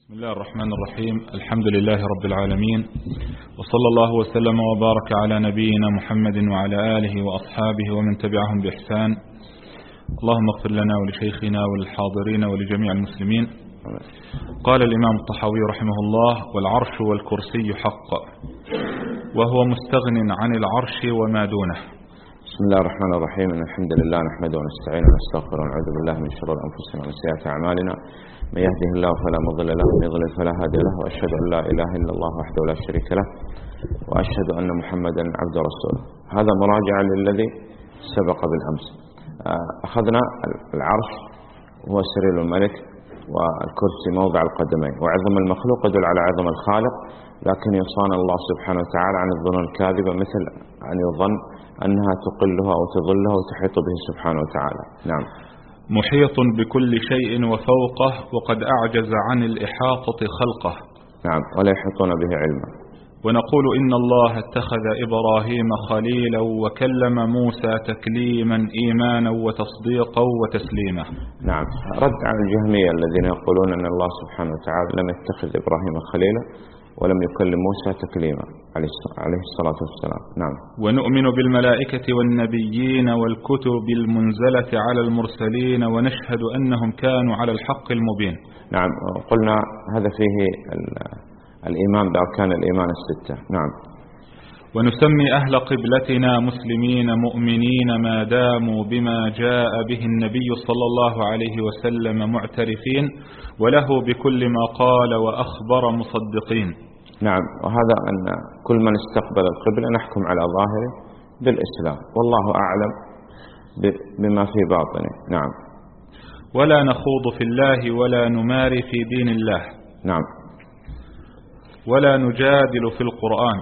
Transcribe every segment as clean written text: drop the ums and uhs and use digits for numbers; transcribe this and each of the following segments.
بسم الله الرحمن الرحيم. الحمد لله رب العالمين، وصلى الله وسلم وبارك على نبينا محمد وعلى آله وأصحابه ومن تبعهم بإحسان. اللهم اغفر لنا ولشيخنا وللحاضرين ولجميع المسلمين. قال الإمام الطحاوي رحمه الله: والعرش والكرسي حق، وهو مستغن عن العرش وما دونه. بسم الله الرحمن الرحيم. إن الحمد لله نحمده ونستعينه ونستغفره ونعوذ بالله من شرور أنفسنا ومن سيئات أعمالنا. من يهده الله فلا مضل له ومن يضلل فلا هادي له، وأشهد أن لا إله إلا الله وحده لا شريك له، وأشهد أن محمدا عبده ورسوله. هذا مراجعة للذي سبق بالأمس. أخذنا العرش هو سرير الملك، والكرسي موضع القدمين، وعظم المخلوق يدل على عظم الخالق، لكن يصان الله سبحانه وتعالى عن الظنون الكاذبة، مثل أن يظن أنها تقله أو تظله وتحيط به سبحانه وتعالى. نعم. محيط بكل شيء وفوقه، وقد أعجز عن الإحاطة خلقه. نعم، ولا يحيطون به علما. ونقول إن الله اتخذ إبراهيم خليلا وكلم موسى تكليما إيمانا وتصديقا وتسليما. نعم، رد على الجهمية الذين يقولون أن الله سبحانه وتعالى لم يتخذ إبراهيم خليلا ولم يكلم موسى تكليما عليه الصلاة والسلام. نعم. ونؤمن بالملائكة والنبيين والكتب المنزلة على المرسلين، ونشهد أنهم كانوا على الحق المبين. نعم، قلنا هذا فيه الإيمان بأركان الإيمان الستة. نعم. ونسمي أهل قبلتنا مسلمين مؤمنين ما داموا بما جاء به النبي صلى الله عليه وسلم معترفين، وله بكل ما قال وأخبر مصدقين. نعم، وهذا أن كل من استقبل القبلة نحكم على ظاهره بالإسلام، والله أعلم بما في باطنه. نعم. ولا نخوض في الله ولا نماري في دين الله. نعم. ولا نجادل في القرآن.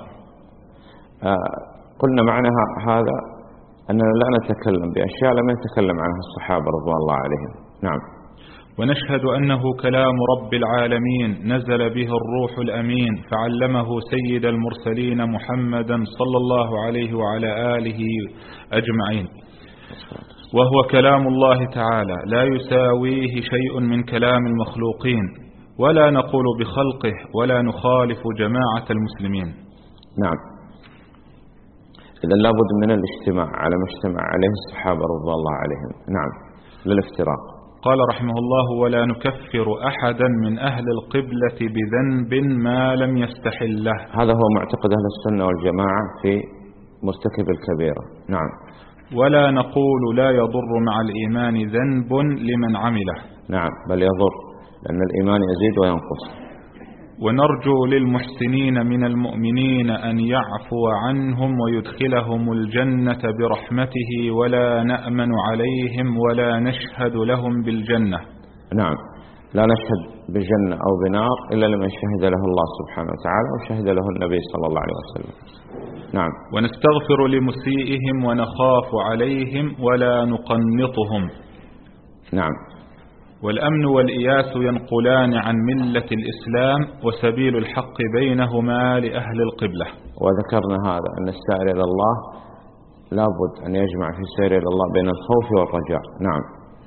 قلنا معنى هذا أننا لا نتكلم بأشياء لم يتكلم عنها الصحابة رضوان الله عليهم. نعم. ونشهد أنه كلام رب العالمين نزل به الروح الأمين، فعلمه سيد المرسلين محمدا صلى الله عليه وعلى آله أجمعين. وهو كلام الله تعالى لا يساويه شيء من كلام المخلوقين، ولا نقول بخلقه ولا نخالف جماعة المسلمين. نعم. إذا لابد من الاجتماع على ما اجتمع عليه الصحابة رضوان الله عليهم. نعم، للافتراق. قال رحمه الله: ولا نكفر أحدا من أهل القبلة بذنب ما لم يستحله. هذا هو معتقد أهل السنة والجماعة في مرتكب الكبيرة. نعم. ولا نقول لا يضر مع الإيمان ذنب لمن عمله. نعم، بل يضر، لأن الإيمان يزيد وينقص. ونرجو للمحسنين من المؤمنين أن يعفو عنهم ويدخلهم الجنة برحمته، ولا نأمن عليهم ولا نشهد لهم بالجنة. نعم، لا نشهد بالجنة أو بنار إلا لمن شهد له الله سبحانه وتعالى وشهد له النبي صلى الله عليه وسلم. نعم. ونستغفر لمسيئهم ونخاف عليهم ولا نقنطهم. نعم. والأمن والإياس ينقلان عن ملة الإسلام، وسبيل الحق بينهما لأهل القبلة. وذكرنا هذا أن السائر إلى الله لابد أن يجمع في السير إلى الله بين الخوف والرجاء. نعم.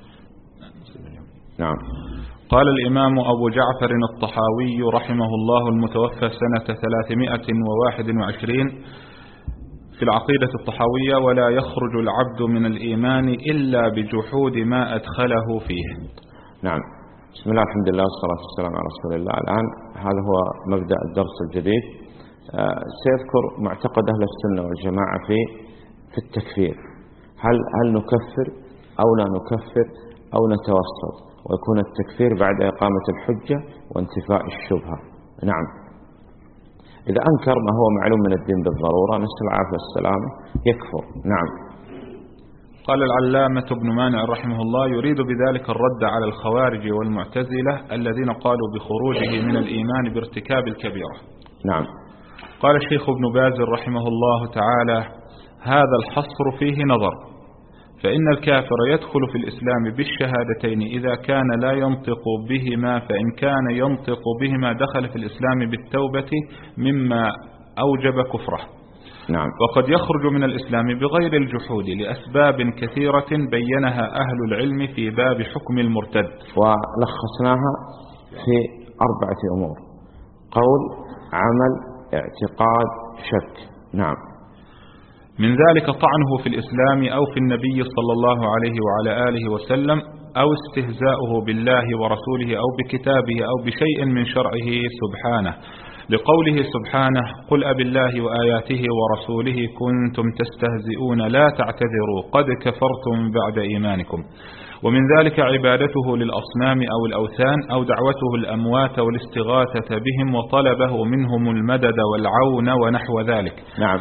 نعم. قال الإمام أبو جعفر الطحاوي رحمه الله المتوفى سنة 321 في العقيدة الطحاوية: ولا يخرج العبد من الإيمان إلا بجحود ما أدخله فيه. نعم. بسم الله الحمد لله والصلاة والسلام على رسول الله. الآن هذا هو مبدأ الدرس الجديد. سيذكر معتقد أهل السنة والجماعة في التكفير. هل نكفر أو لا نكفر أو نتوسط، ويكون التكفير بعد إقامة الحجة وانتفاء الشبهة. نعم. إذا أنكر ما هو معلوم من الدين بالضرورة، نسأل العافية والسلامة، يكفر. نعم. قال العلامة ابن مانع رحمه الله: يريد بذلك الرد على الخوارج والمعتزلة الذين قالوا بخروجه من الإيمان بارتكاب الكبيرة. نعم. قال الشيخ ابن باز رحمه الله تعالى: هذا الحصر فيه نظر، فإن الكافر يدخل في الإسلام بالشهادتين إذا كان لا ينطق بهما، فإن كان ينطق بهما دخل في الإسلام بالتوبة مما أوجب كفره. نعم. وقد يخرج من الإسلام بغير الجحود لأسباب كثيرة بينها أهل العلم في باب حكم المرتد. ولخصناها في 4 أمور: قول، عمل، اعتقاد، شك. نعم. من ذلك طعنه في الإسلام أو في النبي صلى الله عليه وعلى آله وسلم، أو استهزاؤه بالله ورسوله أو بكتابه أو بشيء من شرعه سبحانه، لقوله سبحانه: قل أبالله وآياته ورسوله كنتم تستهزئون لا تعتذروا قد كفرتم بعد إيمانكم. ومن ذلك عبادته للأصنام أو الأوثان، أو دعوته الأموات والاستغاثة بهم وطلبه منهم المدد والعون ونحو ذلك. نعم.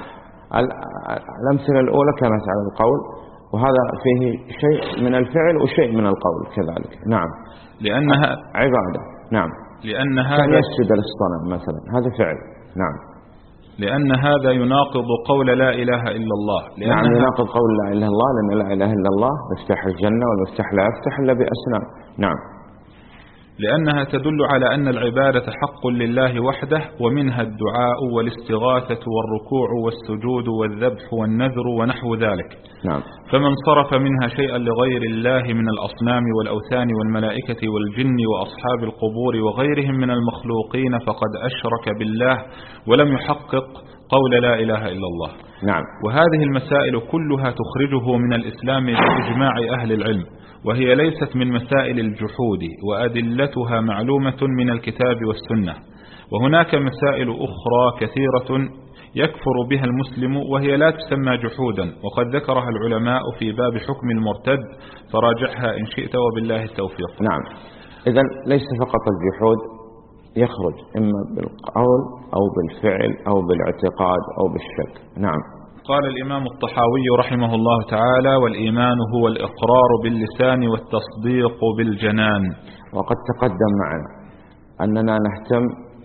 الأمثلة الأولى كانت على القول، وهذا فيه شيء من الفعل وشيء من القول كذلك. نعم. لأنها عبادة. نعم. لأن هذا كان يسجد للصنم مثلا، هذا فعل. نعم. لأن هذا يناقض قول لا إله إلا الله. نعم، يناقض قول لا إله إلا الله، لأن لا إله إلا الله مفتاح الجنة، والمفتاح لا يفتح إلا بأسنان. نعم. لأنها تدل على أن العبادة حق لله وحده، ومنها الدعاء والاستغاثة والركوع والسجود والذبح والنذر ونحو ذلك. نعم. فمن صرف منها شيئا لغير الله من الأصنام والأوثان والملائكة والجن وأصحاب القبور وغيرهم من المخلوقين فقد أشرك بالله ولم يحقق قول لا إله إلا الله. نعم. وهذه المسائل كلها تخرجه من الإسلام بإجماع أهل العلم، وهي ليست من مسائل الجحود، وأدلتها معلومة من الكتاب والسنة. وهناك مسائل أخرى كثيرة يكفر بها المسلم وهي لا تسمى جحودا، وقد ذكرها العلماء في باب حكم المرتد، فراجعها إن شئت، وبالله التوفيق. نعم. إذن ليس فقط الجحود، يخرج إما بالقول أو بالفعل أو بالاعتقاد أو بالشك. نعم. قال الإمام الطحاوي رحمه الله تعالى: والإيمان هو الإقرار باللسان والتصديق بالجنان. وقد تقدم معنا أننا نهتم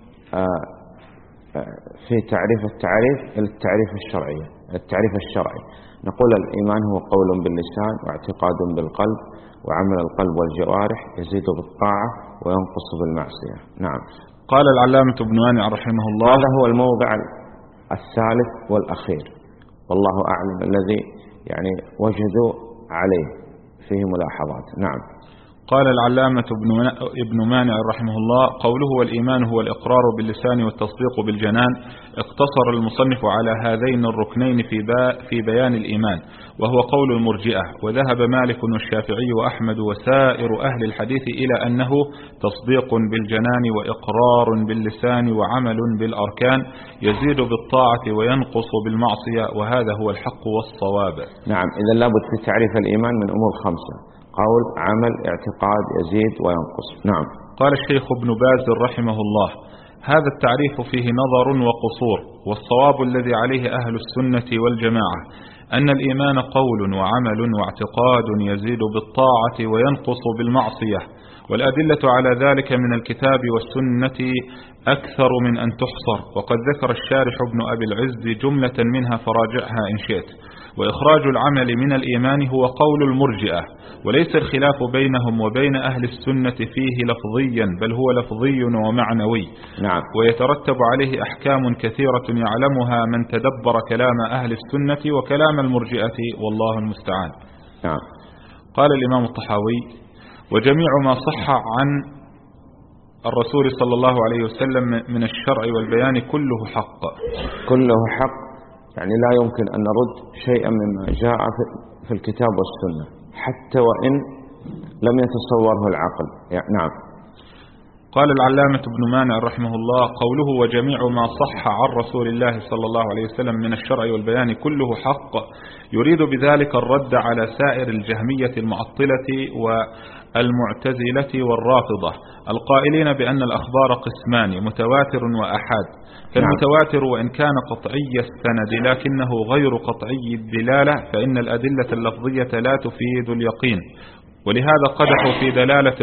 في التعريف الشرعي. نقول الإيمان هو قول باللسان واعتقاد بالقلب وعمل القلب والجوارح، يزيد بالطاعة وينقص بالمعصية. نعم. قال العلامة ابن مانع رحمه الله: هذا هو الموضع الثالث والأخير، والله أعلم، الذي وجدوا عليه فيه ملاحظات. نعم. قال العلامة ابن مانع رحمه الله: قوله والإيمان هو الإقرار باللسان والتصديق بالجنان، اقتصر المصنف على هذين الركنين في بيان الإيمان، وهو قول المرجئة. وذهب مالك والشافعي وأحمد وسائر أهل الحديث إلى أنه تصديق بالجنان وإقرار باللسان وعمل بالأركان، يزيد بالطاعة وينقص بالمعصية، وهذا هو الحق والصواب. نعم. إذا لابد في تعريف الإيمان من أمور 5: قول، عمل، اعتقاد، يزيد وينقص. نعم. قال الشيخ ابن باز رحمه الله: هذا التعريف فيه نظر وقصور، والصواب الذي عليه أهل السنة والجماعة أن الإيمان قول وعمل واعتقاد يزيد بالطاعة وينقص بالمعصية، والأدلة على ذلك من الكتاب والسنة أكثر من أن تحصر، وقد ذكر الشارح ابن أبي العز جملة منها فراجعها إن شئت. وإخراج العمل من الإيمان هو قول المرجئة، وليس الخلاف بينهم وبين أهل السنة فيه لفظيا، بل هو لفظي ومعنوي. نعم. ويترتب عليه أحكام كثيرة يعلمها من تدبر كلام أهل السنة وكلام المرجئة، والله المستعان. نعم. قال الإمام الطحاوي: وجميع ما صح عن الرسول صلى الله عليه وسلم من الشرع والبيان كله حق. كله حق، لا يمكن أن نرد شيئا مما جاء في الكتاب والسنة، حتى وإن لم يتصوره العقل. نعم. قال العلامة ابن مانع رحمه الله: قوله وجميع ما صح عن رسول الله صلى الله عليه وسلم من الشرع والبيان كله حق، يريد بذلك الرد على سائر الجهمية المعطلة والمعتزلة والرافضة القائلين بأن الأخبار قسمان: متواتر وأحاد. فالمتواتر وإن كان قطعي السند لكنه غير قطعي الدلالة، فإن الأدلة اللفظية لا تفيد اليقين، ولهذا قدحوا في دلالة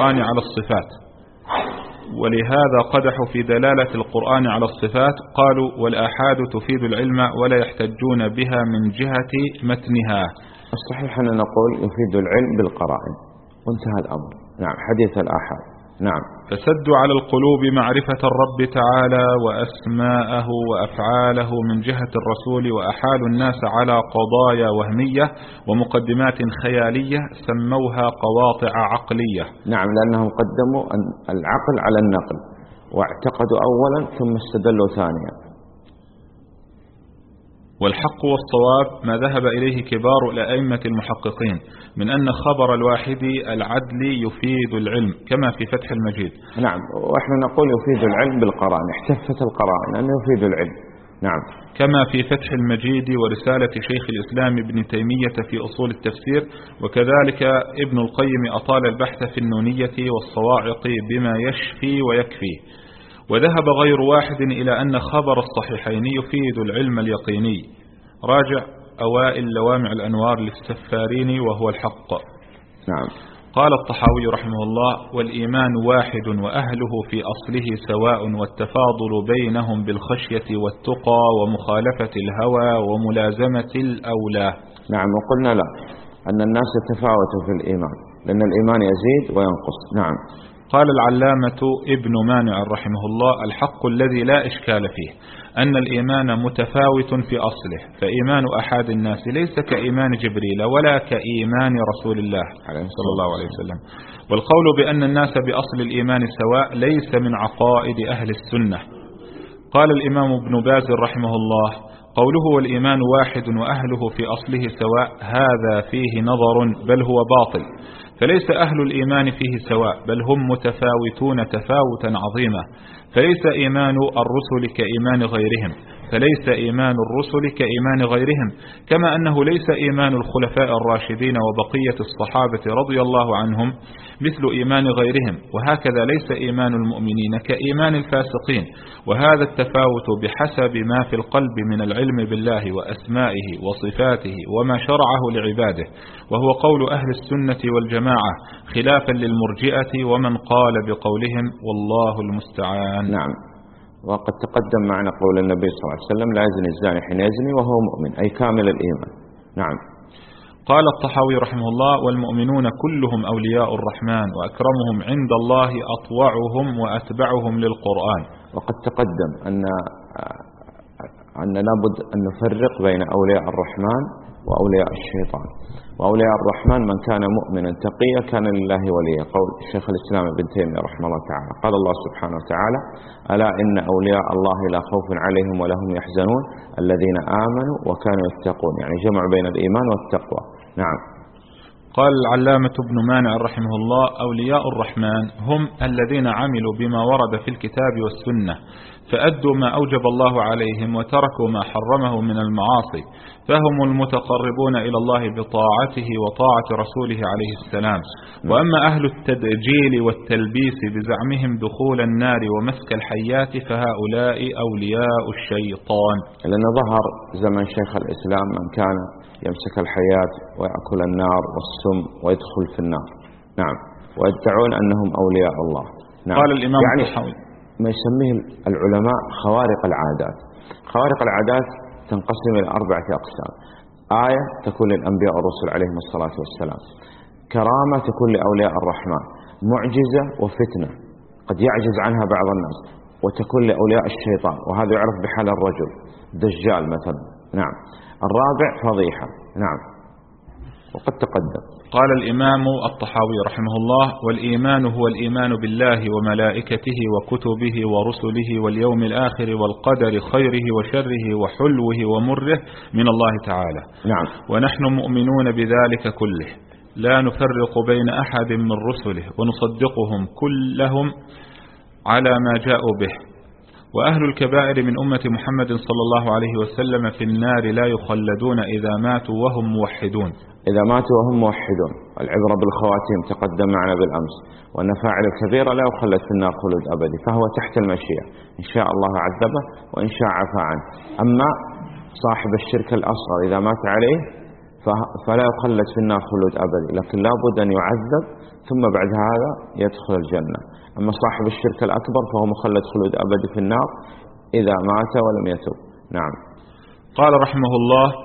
القرآن على الصفات، قالوا والآحاد تفيد العلم ولا يحتجون بها من جهة متنها. الصحيح أن نقول يفيد العلم بالقرائن، وانتهى الأمر. نعم. حديث الآحاد نعم. فسدوا على القلوب معرفة الرب تعالى وأسماءه وأفعاله من جهة الرسول، وأحالوا الناس على قضايا وهمية ومقدمات خيالية سموها قواطع عقلية. نعم، لأنهم قدموا العقل على النقل، واعتقدوا أولا ثم استدلوا ثانيا. والحق والصواب ما ذهب إليه كبار الأئمة المحققين من أن خبر الواحد العدل يفيد العلم كما في فتح المجيد. نعم، وإحنا نقول يفيد العلم بالقرائن، احتفت القرائن أنه يفيد العلم. نعم، كما في فتح المجيد ورسالة شيخ الإسلام ابن تيمية في أصول التفسير، وكذلك ابن القيم أطال البحث في النونية والصواعق بما يشفي ويكفي. وذهب غير واحد إلى أن خبر الصحيحين يفيد العلم اليقيني. راجع أوائل لوامع الأنوار للسفارين وهو الحق. نعم. قال الطحاوي رحمه الله: والإيمان واحد وأهله في أصله سواء، والتفاضل بينهم بالخشية والتقى ومخالفة الهوى وملازمة الأولى. نعم، وقلنا لا، أن الناس يتفاوتوا في الإيمان، لأن الإيمان يزيد وينقص. نعم. قال العلامة ابن مانع رحمه الله: الحق الذي لا إشكال فيه أن الإيمان متفاوت في أصله، فإيمان أحد الناس ليس كإيمان جبريل ولا كإيمان رسول الله صلى الله عليه وسلم. والقول بأن الناس بأصل الإيمان سواء ليس من عقائد أهل السنة. قال الإمام ابن باز رحمه الله: قوله والإيمان واحد وأهله في أصله سواء هذا فيه نظر، بل هو باطل، فليس أهل الإيمان فيه سواء، بل هم متفاوتون تفاوتا عظيما. فليس إيمان الرسل كإيمان غيرهم، كما أنه ليس إيمان الخلفاء الراشدين وبقية الصحابة رضي الله عنهم مثل إيمان غيرهم، وهكذا ليس إيمان المؤمنين كإيمان الفاسقين. وهذا التفاوت بحسب ما في القلب من العلم بالله وأسمائه وصفاته وما شرعه لعباده، وهو قول أهل السنة والجماعة، خلافا للمرجئة ومن قال بقولهم والله المستعان. نعم. وقد تقدم معنا قول النبي صلى الله عليه وسلم: لا يزني الزاني حين يزني وهو مؤمن، أي كامل الإيمان. نعم. قال الطحاوي رحمه الله: والمؤمنون كلهم أولياء الرحمن، وأكرمهم عند الله أطوعهم وأتبعهم للقرآن. وقد تقدم أن لابد أن نفرق بين أولياء الرحمن وأولياء الشيطان. وأولياء الرحمن من كان مؤمنا تقيا كان لله وليا، قول شيخ الإسلام ابن تيمية رحمه الله تعالى. قال الله سبحانه وتعالى: ألا إن أولياء الله لا خوف عليهم ولا هم يحزنون الذين آمنوا وكانوا يتقون، يعني جمع بين الإيمان والتقوى. نعم. قال العلامة ابن مانع رحمه الله: أولياء الرحمن هم الذين عملوا بما ورد في الكتاب والسنة، فأدوا ما أوجب الله عليهم وتركوا ما حرمه من المعاصي، فهم المتقربون إلى الله بطاعته وطاعة رسوله عليه السلام. وأما أهل التدجيل والتلبيس بزعمهم دخول النار ومسك الحيات فهؤلاء أولياء الشيطان. لأن ظهر زمن شيخ الإسلام من كان يمسك الحيات ويأكل النار والسم ويدخل في النار. نعم. ويدعون أنهم أولياء الله. نعم. قال الإمام يعني ما يسميه العلماء خوارق العادات. خوارق العادات تنقسم إلى 4 أقسام. آية تكون للأنبياء والرسل عليهم الصلاة والسلام، كرامة تكون لأولياء الرحمن، معجزة وفتنة قد يعجز عنها بعض الناس، وتكون لأولياء الشيطان، وهذا يعرف بحال الرجل دجال مثلا. نعم. الرابع فضيحة. نعم. وقد تقدم. قال الإمام الطحاوي رحمه الله: والإيمان هو الإيمان بالله وملائكته وكتبه ورسله واليوم الآخر والقدر خيره وشره وحلوه ومره من الله تعالى. نعم. ونحن مؤمنون بذلك كله، لا نفرق بين أحد من رسله، ونصدقهم كلهم على ما جاءوا به. وأهل الكبائر من أمة محمد صلى الله عليه وسلم في النار لا يخلدون إذا ماتوا وهم موحدون. إذا ماتوا وهم موحدون. العبرة بالخواتيم تقدم معنا بالأمس، وأن فاعل الكبيرة لا يخلد في النار خلود أبدي، فهو تحت المشيئة، إن شاء الله عذبه وإن شاء عفى عنه. أما صاحب الشرك الأصغر إذا مات عليه فلا يخلد في النار خلود أبدي، لكن لا بد أن يعذب ثم بعد هذا يدخل الجنة. أما صاحب الشرك الأكبر فهو مخلد خلود أبدي في النار إذا مات ولم يتوب. نعم. قال رحمه الله: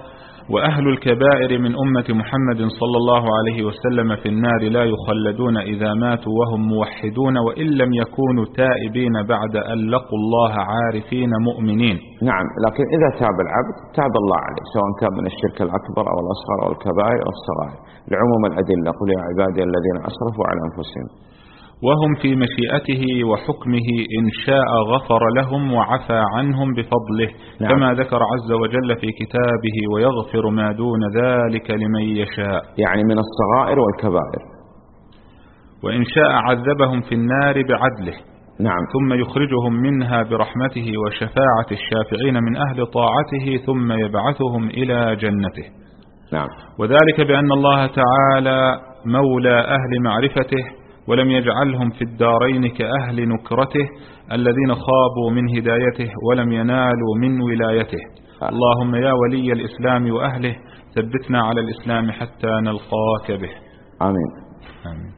وأهل الكبائر من أمة محمد صلى الله عليه وسلم في النار لا يخلدون إذا ماتوا وهم موحدون وإن لم يكونوا تائبين بعد أن لقوا الله عارفين مؤمنين. نعم، لكن إذا تاب العبد تاب الله عليه، سواء كان من الشرك الأكبر أو الأصغر أو الكبائر أو الصغائر، لعموم الأدلة: قل يا عبادي الذين أسرفوا على أنفسهم. وهم في مشيئته وحكمه إن شاء غفر لهم وعفى عنهم بفضله. نعم. كما ذكر عز وجل في كتابه: ويغفر ما دون ذلك لمن يشاء، يعني من الصغائر والكبائر. وإن شاء عذبهم في النار بعدله. نعم. ثم يخرجهم منها برحمته وشفاعة الشافعين من أهل طاعته ثم يبعثهم إلى جنته. نعم. وذلك بأن الله تعالى مولى أهل معرفته ولم يجعلهم في الدارين كأهل نكرته الذين خابوا من هدايته ولم ينالوا من ولايته. اللهم يا ولي الإسلام وأهله ثبتنا على الإسلام حتى نلقاك به. آمين. آمين.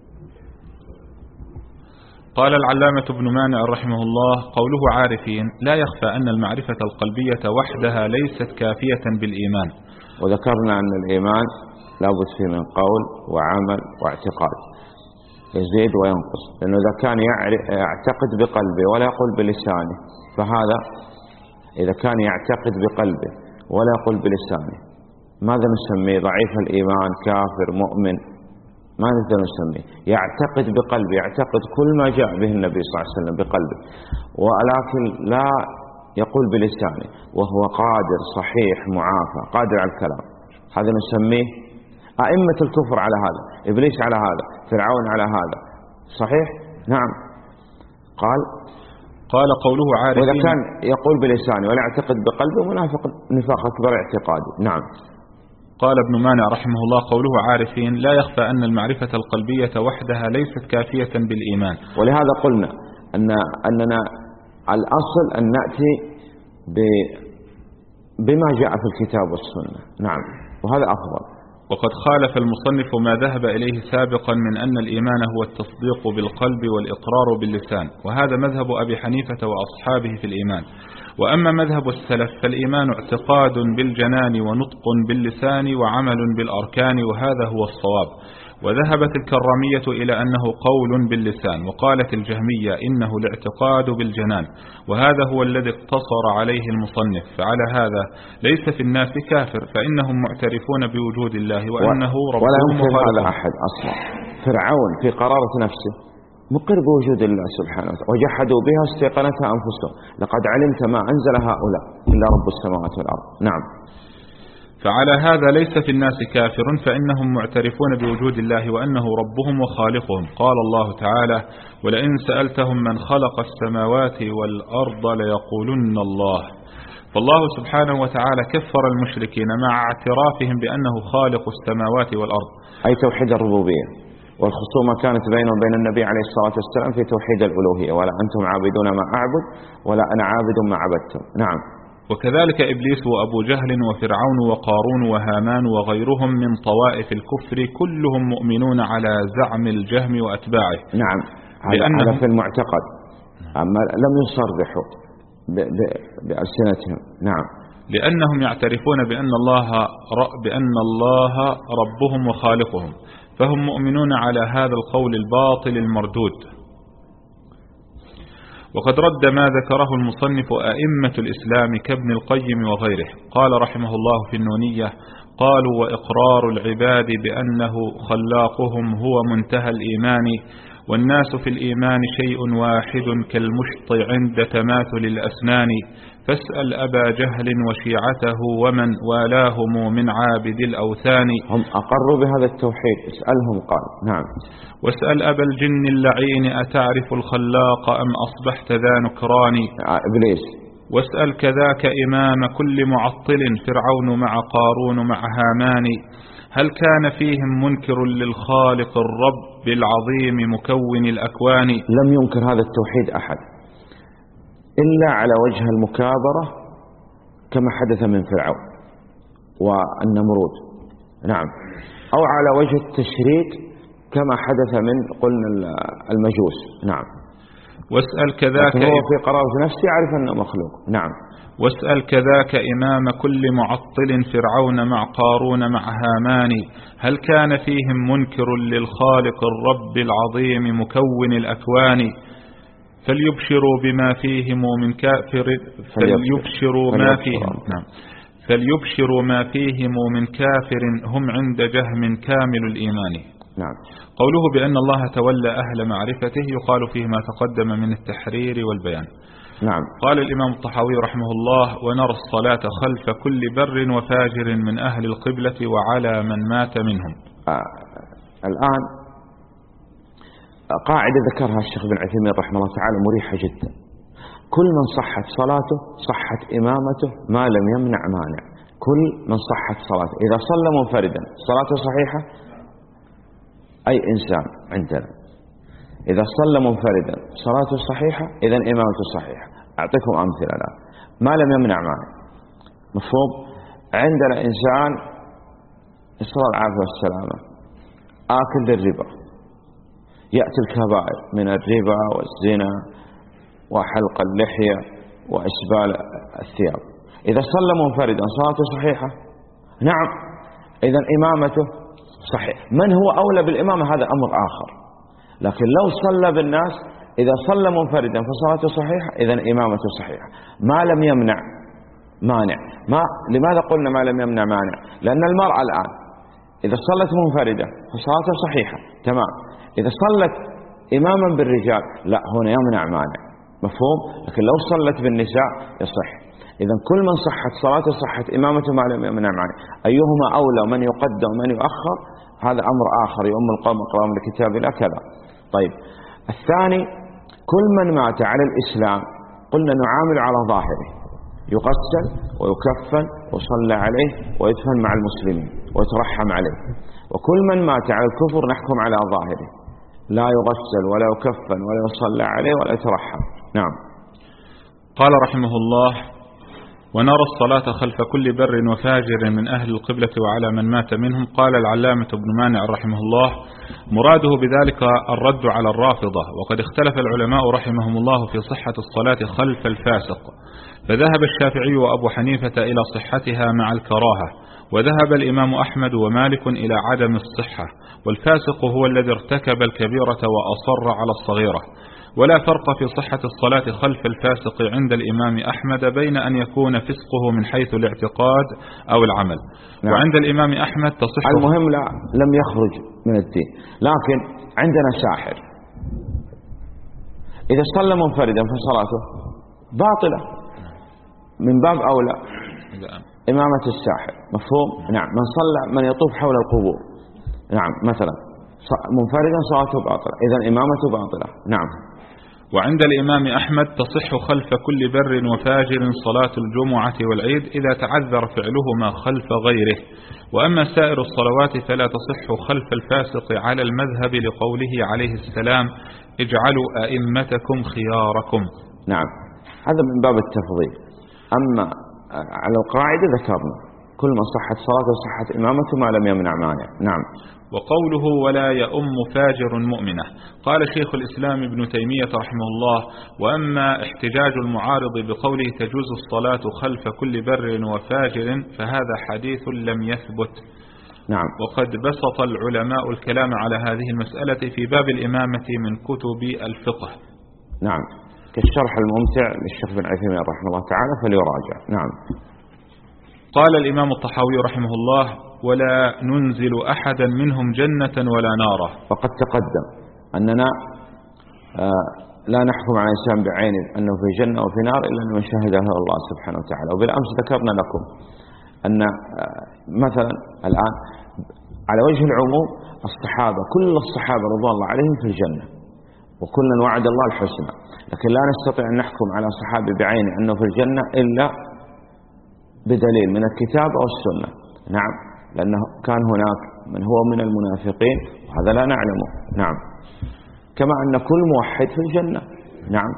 قال العلامة ابن مانع رحمه الله: قوله عارفين لا يخفى أن المعرفة القلبية وحدها ليست كافية بالإيمان. وذكرنا أن الإيمان لابد فيه من قول وعمل واعتقاد، يزيد وينقص، لأنه إذا كان يعتقد بقلبه ولا يقول بلسانه، فهذا إذا كان يعتقد بقلبه ولا يقول بلسانه ماذا نسميه؟ ضعيف الإيمان، كافر، مؤمن، ما نقدر نسميه. يعتقد بقلبه، يعتقد كل ما جاء به النبي صلى الله عليه وسلم بقلبه، ولكن لا يقول بلسانه، وهو قادر صحيح معافى قادر على الكلام، هذا نسميه أئمة الكفر على هذا، إبليس على هذا، فرعون على هذا. صحيح؟ نعم. قال قوله عارفين، وإذا كان يقول بلسانه ولا يعتقد بقلبه منافق نفاق أكبر اعتقادي. نعم. قال ابن مانع رحمه الله: قوله عارفين لا يخفى أن المعرفة القلبية وحدها ليست كافية بالإيمان. ولهذا قلنا أننا الأصل أن نأتي بما جاء في الكتاب والسنة. نعم، وهذا أفضل. وقد خالف المصنف ما ذهب إليه سابقا من أن الإيمان هو التصديق بالقلب والإقرار باللسان، وهذا مذهب أبي حنيفة وأصحابه في الإيمان. وأما مذهب السلف فالإيمان اعتقاد بالجنان ونطق باللسان وعمل بالأركان، وهذا هو الصواب. وذهبت الكرامية إلى أنه قول باللسان، وقالت الجهمية إنه الاعتقاد بالجنان، وهذا هو الذي اقتصر عليه المصنف. فعلى هذا ليس في الناس كافر، فإنهم معترفون بوجود الله وأنه ربهم ولا يمكن وخالقهم. هذا أحد أصلا. فرعون في قرارة نفسه مقر بوجود الله سبحانه وتعالى، وجحدوا بها استيقنتها أنفسهم، لقد علمت ما أنزل هؤلاء إلا رب السماوات والأرض. نعم. فعلى هذا ليس في الناس كافر، فإنهم معترفون بوجود الله وأنه ربهم وخالقهم. قال الله تعالى: ولئن سألتهم من خلق السماوات والأرض ليقولن الله. فالله سبحانه وتعالى كفر المشركين مع اعترافهم بأنه خالق السماوات والأرض، أي توحيد الربوبية. والخصومة كانت بينه وبين النبي عليه الصلاة والسلام في توحيد الألوهية: ولا أنتم عابدون ما أعبد ولا أنا عابد ما عبدتم. نعم. وكذلك إبليس وأبو جهل وفرعون وقارون وهامان وغيرهم من طوائف الكفر كلهم مؤمنون على زعم الجهم وأتباعه. نعم، هذا في المعتقد، أما لم يصرحوا بألسنتهم. نعم. لأنهم يعترفون بأن الله ربهم وخالقهم، فهم مؤمنون على هذا القول الباطل المردود. وقد رد ما ذكره المصنف أئمة الإسلام كابن القيم وغيره. قال رحمه الله في النونية: قالوا: وإقرار العباد بأنه خلاقهم هو منتهى الإيمان، والناس في الإيمان شيء واحد كالمشط عند تماثل الأسنان، فاسأل أبا جهل وشيعته ومن والاهم من عابد الأوثان. هم أقروا بهذا التوحيد، اسألهم. قال: نعم. واسأل أبا الجن اللعين أتعرف الخلاق أم أصبحت ذا نكران. إبليس. واسأل كذاك إمام كل معطل فرعون مع قارون مع هامان، هل كان فيهم منكر للخالق الرب العظيم مكون الأكوان. لم ينكر هذا التوحيد أحد إلا على وجه المكابرة كما حدث من فرعون والنمرود. نعم. أو على وجه التشريك كما حدث من قلنا المجوس. نعم. واسأل كذاك هو في قرارة نفسه يعرف أنه مخلوق. نعم. واسأل كذاك إمام كل معطل فرعون مع قارون مع هامان، هل كان فيهم منكر للخالق الرب العظيم مكون الأكوان؟ فليبشروا بما فيهم من كافر فليبشروا ما فيهم من كافر هم عند جهم كامل الإيمان. نعم. قوله بأن الله تولى أهل معرفته يقال فيه ما تقدم من التحرير والبيان. نعم. قال الإمام الطحاوي رحمه الله: ونرى الصلاة خلف كل بر وفاجر من أهل القبلة وعلى من مات منهم. الآن قاعدة ذكرها الشيخ بن عثيمين رحمه الله تعالى مريحة جدا: كل من صحت صلاته صحت إمامته ما لم يمنع مانع. كل من صحت صلاته، إذا صلى منفردا صلاته صحيحة، أي إنسان عندنا إذا صلى منفردا صلاته صحيحة، إذن إمامته صحيحة. أعطيكم أمثلة الآن: ما لم يمنع مانع، مفهوم؟ عندنا إنسان نسأل الله العافية والسلامة آكل للربا، يأتي الكبائر من الربا والزنا وحلق اللحية وإسبال الثياب، إذا صلى منفردا صلاته صحيحة؟ نعم، إذن إمامته صحيح. من هو أولى بالإمامة هذا أمر آخر، لكن لو صلى بالناس إذا صلى منفردا فصلاته صحيحة، إذن إمامته صحيحة ما لم يمنع مانع. لماذا قلنا ما لم يمنع مانع؟ لأن المرأة الآن إذا صلت منفردة فصلاته صحيحة تمام، إذا صلت إماما بالرجال لا، هنا يمنع مانع، مفهوم؟ لكن لو صلت بالنساء يصح. إذن كل من صحت صلاته صحت إمامته ما لم يمنع مانع. أيهما أولى، من يقدم ومن يؤخر، هذا أمر آخر، يؤم القوم أقرام لكتاب الله كذا. طيب، الثاني: كل من مات على الإسلام قلنا نعامل على ظاهره، يغسل ويكفن ويصلى عليه ويدفن مع المسلمين ويترحم عليه. وكل من مات على الكفر نحكم على ظاهره، لا يغسل ولا يكفن ولا يصلى عليه ولا يترحم. نعم. قال رحمه الله: ونرى الصلاة خلف كل بر وفاجر من أهل القبلة وعلى من مات منهم. قال العلامة ابن مانع رحمه الله: مراده بذلك الرد على الرافضة، وقد اختلف العلماء رحمهم الله في صحة الصلاة خلف الفاسق، فذهب الشافعي وأبو حنيفة إلى صحتها مع الكراهة، وذهب الإمام أحمد ومالك إلى عدم الصحة، والفاسق هو الذي ارتكب الكبيرة وأصر على الصغيرة. ولا فرق في صحة الصلاة خلف الفاسق عند الإمام أحمد بين أن يكون فسقه من حيث الاعتقاد أو العمل. نعم. وعند الإمام أحمد تصح. المهم لم يخرج من الدين، لكن عندنا ساحر إذا صلى منفردا فصلاته باطلة، من باب أولى إمامة الساحر، مفهوم؟ نعم. من يطوف حول القبور، نعم، مثلا منفردا صلاته باطلة، إذن إمامته باطلة. نعم. وعند الإمام أحمد تصح خلف كل بر وفاجر صلاة الجمعة والعيد إذا تعذر فعلهما خلف غيره، وأما سائر الصلوات فلا تصح خلف الفاسق على المذهب لقوله عليه السلام: اجعلوا أئمتكم خياركم. نعم، هذا من باب التفضيل. أما على القاعدة ذكرنا كل من صحت صلاته صحت إمامته ما لم يمنع مانع. نعم. وقوله: ولا يؤم فاجر مؤمنة، قال شيخ الإسلام ابن تيمية رحمه الله: وأما احتجاج المعارض بقوله تجوز الصلاة خلف كل بر وفاجر فهذا حديث لم يثبت. نعم. وقد بسط العلماء الكلام على هذه المسألة في باب الإمامة من كتب الفقه. نعم، كالشرح الممتع للشيخ بن عثيمين رحمه الله تعالى فليراجع. نعم. قال الإمام الطحاوي رحمه الله: ولا ننزل أحدا منهم جنة ولا نارا. وقد تقدم أننا لا نحكم على إنسان بعين أنه في جنة وفي نار إلا من شهده الله سبحانه وتعالى. وبالأمس ذكرنا لكم أن مثلا الآن على وجه العموم الصحابة كل الصحابة رضوان الله عليهم في الجنة وكلا وعد الله الحسنى، لكن لا نستطيع أن نحكم على صحابي بعينه أنه في الجنة إلا بدليل من الكتاب أو السنة. نعم، لأنه كان هناك من هو من المنافقين وهذا لا نعلمه. نعم. كما أن كل موحد في الجنة. نعم.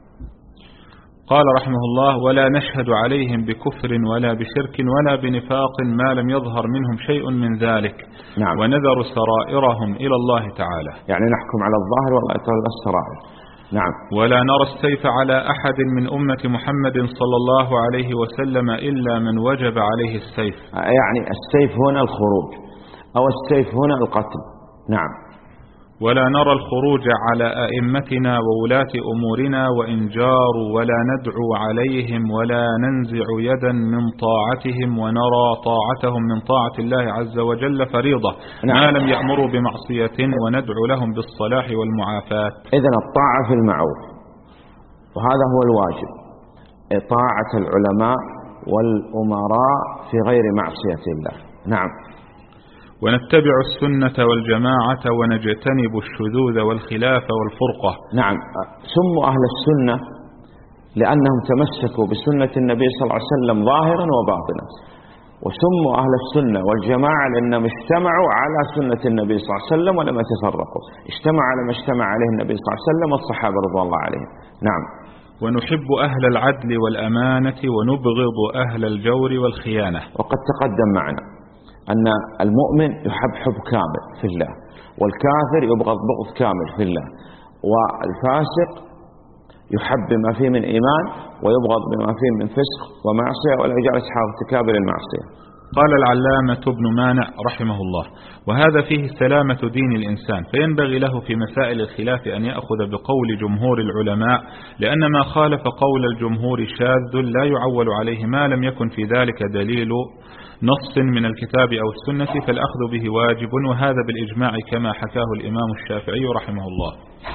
قال رحمه الله: ولا نشهد عليهم بكفر ولا بشرك ولا بنفاق ما لم يظهر منهم شيء من ذلك. نعم. ونذر سرائرهم إلى الله تعالى. يعني نحكم على الظاهر والله يتولى السرائر. نعم. ولا نرى السيف على أحد من أمة محمد صلى الله عليه وسلم إلا من وجب عليه السيف. يعني السيف هنا الخروج أو السيف هنا القتل. نعم. ولا نرى الخروج على أئمتنا وولاة أمورنا وإن جاروا، ولا ندعو عليهم ولا ننزع يدا من طاعتهم، ونرى طاعتهم من طاعة الله عز وجل فريضة ما لم يأمروا بمعصية، وندعو لهم بالصلاح والمعافاة. إذن الطاعة في المعروف، وهذا هو الواجب، طاعة العلماء والأمراء في غير معصية الله. نعم. ونتبع السنة والجماعة ونجتنب الشذوذ والخلاف والفرقة. نعم. سموا أهل السنة لأنهم تمسكوا بسنة النبي صلى الله عليه وسلم ظاهرا وباطنا، وسموا أهل السنة والجماعة لأنهم اجتمعوا على سنة النبي صلى الله عليه وسلم ولم يتفرقوا، اجتمع على ما اجتمع عليه النبي صلى الله عليه وسلم والصحابة رضوان الله عليهم. نعم. ونحب أهل العدل والأمانة ونبغض أهل الجور والخيانة. وقد تقدم معنا أن المؤمن يحب حب كامل في الله، والكافر يبغض بغض كامل في الله، والفاسق يحب بما فيه من إيمان ويبغض بما فيه من فسق ومعصية، ولا يجعل أصحاب ارتكاب للمعصية. قال العلامة ابن مانع رحمه الله: وهذا فيه سلامة دين الإنسان، فينبغي له في مسائل الخلاف أن يأخذ بقول جمهور العلماء، لأن ما خالف قول الجمهور شاذ لا يعول عليه ما لم يكن في ذلك دليل نص من الكتاب أو السنة، فالأخذ به واجب، وهذا بالإجماع كما حكاه الإمام الشافعي رحمه الله.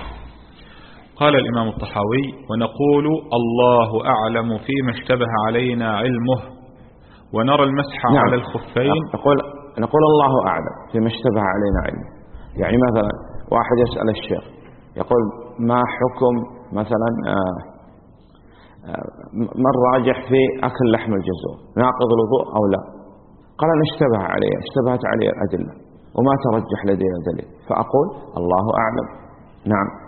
قال الإمام الطحاوي: ونقول الله أعلم فيما اشتبه علينا علمه، ونرى المسح على الخفين. نقول الله أعلم فيما اشتبه علينا علمه. يعني مثلا واحد يسأل الشيخ يقول: ما حكم مثلا ما الراجح في أكل لحم الجزور، ناقض الوضوء أو لا؟ قال: أنا اشتبهت علي الأدلة وما ترجح لدي دليل، فأقول الله أعلم. نعم.